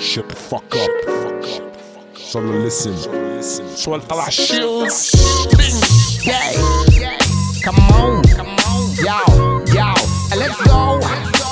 Shut the fuck up. Solo listen. Suelta las shoes. Yeah, come on, yo, let's go.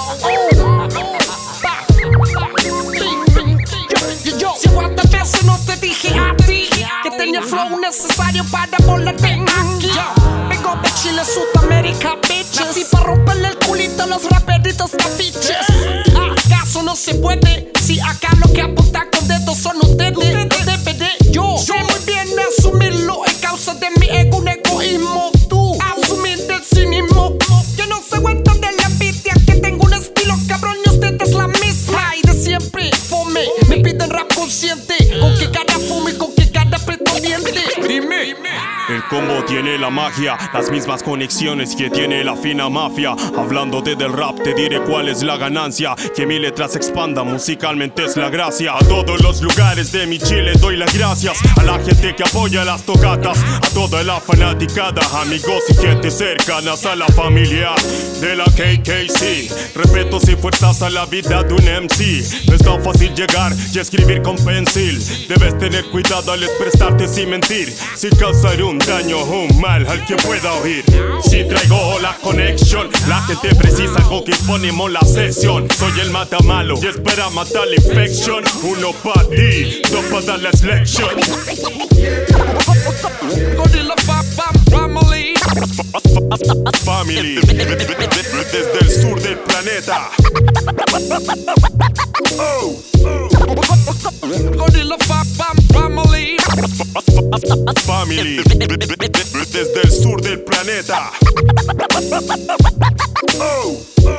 Si cuántas veces no te dije a ti que tenía flow necesario para volarte aquí. Vengo de Chile, Sudamérica, bitches. Nací para romperle el culito a los raperitos capiches. ¿Acaso no se puede? Si acá lo que apunta con dedos son ustedes. Yo sé muy bien asumirlo. Es causa de mi ego, un egoísmo. Tú asumir del cinismo. Que no se cuenta de la envidia. Que tengo un estilo cabrón y ustedes la misma. Y de siempre fome. Me piden rap consciente. Con qué cara fumo y con qué cara pretendiente. Dime. El combo tiene la magia, las mismas conexiones que tiene la fina mafia. Hablándote del rap te diré cuál es la ganancia. Que mi letra se expanda, musicalmente es la gracia. A todos los lugares de mi Chile doy las gracias. A la gente que apoya las tocatas, a toda la fanaticada, amigos y gente cercanas a la familia de la KKC. Respetos y fuerzas a la vida de un MC. No es tan fácil llegar y escribir con pencil. Debes tener cuidado al expresarte sin mentir, sin causar un daño o un mal al que pueda oír. Si traigo la conexión, la gente precisa algo que ponemos la sesión. Soy el mata malo y espera matar la infección. Uno pa' ti, dos pa' dar la selection. Gorilla Family. Family, desde el sur del planeta. Gorilla Family. Family, desde el sur del planeta.